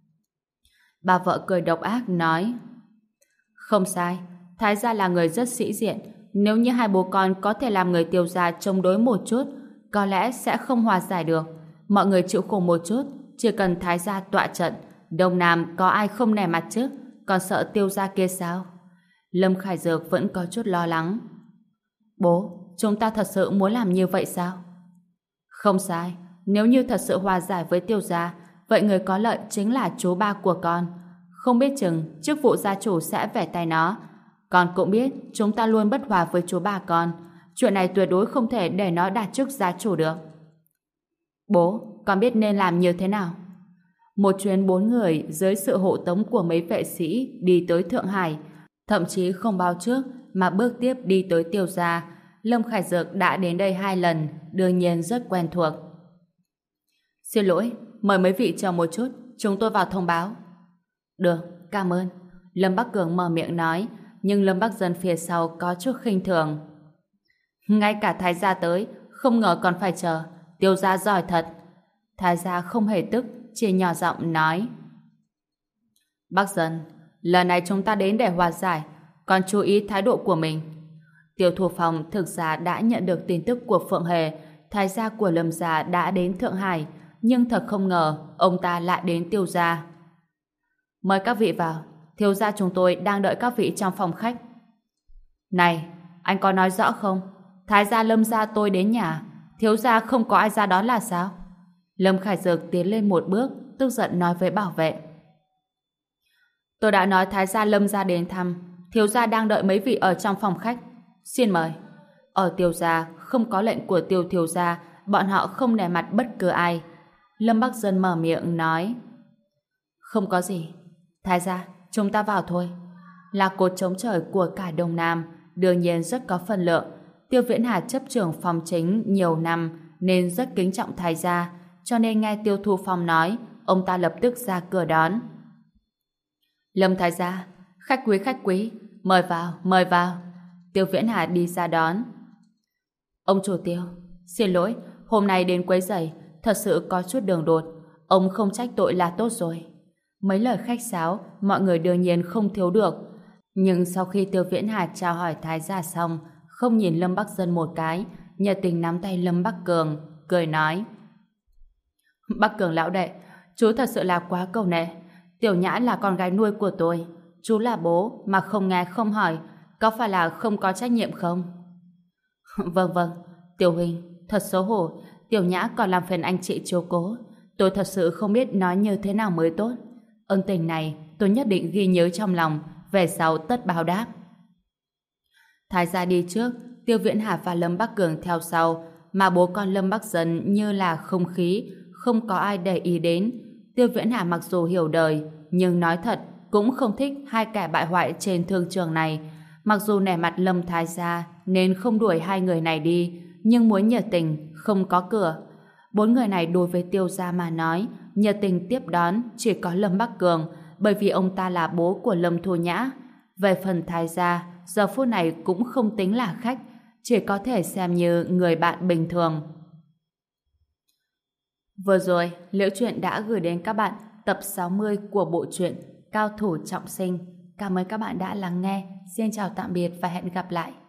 Bà vợ cười độc ác nói. Không sai, Thái gia là người rất sĩ diện. Nếu như hai bố con có thể làm người Tiêu gia chống đối một chút, có lẽ sẽ không hòa giải được. Mọi người chịu khổ một chút, chỉ cần Thái gia tọa trận, Đông Nam có ai không nể mặt chứ? Còn sợ Tiêu gia kia sao? Lâm Khải Dược vẫn có chút lo lắng. Bố, chúng ta thật sự muốn làm như vậy sao? Không sai, nếu như thật sự hòa giải với Tiêu gia, vậy người có lợi chính là chú ba của con. Không biết chừng chức vụ gia chủ sẽ về tay nó. Con cũng biết chúng ta luôn bất hòa với chú ba con. Chuyện này tuyệt đối không thể để nó đạt chức gia chủ được. Bố, con biết nên làm như thế nào? Một chuyến 4 người dưới sự hộ tống của mấy vệ sĩ đi tới Thượng Hải, thậm chí không báo trước mà bước tiếp đi tới Tiêu gia. Lâm Khải Dược đã đến đây 2 lần, đương nhiên rất quen thuộc. Xin lỗi, mời mấy vị chờ một chút, chúng tôi vào thông báo. Được, cảm ơn. Lâm Bắc Cường mở miệng nói, nhưng Lâm Bắc Dân phía sau có chút khinh thường. Ngay cả Thái gia tới, không ngờ còn phải chờ. Tiêu gia giỏi thật. Thái gia không hề tức, chỉ nhỏ giọng nói. Bắc Dân, lần này chúng ta đến để hòa giải, còn chú ý thái độ của mình. Tiêu Thủ Phong thực ra đã nhận được tin tức của Phượng Hề, Thái gia của Lâm gia đã đến Thượng Hải, nhưng thật không ngờ ông ta lại đến Tiêu gia. Mời các vị vào, thiếu gia chúng tôi đang đợi các vị trong phòng khách. Này, anh có nói rõ không? Thái gia Lâm gia tôi đến nhà, thiếu gia không có ai ra đón là sao? Lâm Khải Dược tiến lên một bước, tức giận nói với bảo vệ. Tôi đã nói Thái gia Lâm gia đến thăm, thiếu gia đang đợi mấy vị ở trong phòng khách. Xin mời. Ở Tiêu gia không có lệnh của Tiêu thiếu gia, bọn họ không nể mặt bất cứ ai. Lâm Bắc Dân mở miệng nói. Không có gì. Thái gia, chúng ta vào thôi. Là cột chống trời của cả Đông Nam, đương nhiên rất có phần lượng. Tiêu Viễn Hà chấp trưởng phòng chính nhiều năm nên rất kính trọng Thái gia, cho nên nghe Tiêu Thu Phong nói, ông ta lập tức ra cửa đón. Lâm Thái gia, khách quý, mời vào, mời vào. Tiêu Viễn Hà đi ra đón. Ông chủ Tiêu, xin lỗi, hôm nay đến quấy rầy, thật sự có chút đường đột. Ông không trách tội là tốt rồi. Mấy lời khách sáo, mọi người đương nhiên không thiếu được. Nhưng sau khi Tiêu Viễn Hà chào hỏi Thái gia xong, không nhìn Lâm Bắc Dân một cái, nhiệt tình nắm tay Lâm Bắc Cường, cười nói. Bắc Cường lão đệ, chú thật sự là quá cầu nệ. Tiểu Nhã là con gái nuôi của tôi. Chú là bố mà không nghe không hỏi, có phải là không có trách nhiệm không? Vâng, Tiểu huynh, thật xấu hổ, Tiểu Nhã còn làm phiền anh chị chiếu cố. Tôi thật sự không biết nói như thế nào mới tốt. Ơn tình này tôi nhất định ghi nhớ trong lòng, về sau tất báo đáp. Thái gia đi trước, Tiêu Viễn Hà và Lâm Bắc Cường theo sau, mà bố con Lâm Bắc Dân như là không khí, không có ai để ý đến. Tiêu Viễn Hà mặc dù hiểu đời, nhưng nói thật cũng không thích hai kẻ bại hoại trên thương trường này. Mặc dù nể mặt Lâm Thái gia nên không đuổi hai người này đi, nhưng muốn nhiệt tình không có cửa. 4 người này đối với Tiêu gia mà nói, nhiệt tình tiếp đón chỉ có Lâm Bắc Cường, bởi vì ông ta là bố của Lâm Thu Nhã. Về phần Thái gia, giờ phút này cũng không tính là khách, chỉ có thể xem như người bạn bình thường. Vừa rồi, Liễu Chuyện đã gửi đến các bạn tập 60 của bộ truyện Cao thủ trọng sinh. Cảm ơn các bạn đã lắng nghe. Xin chào tạm biệt và hẹn gặp lại.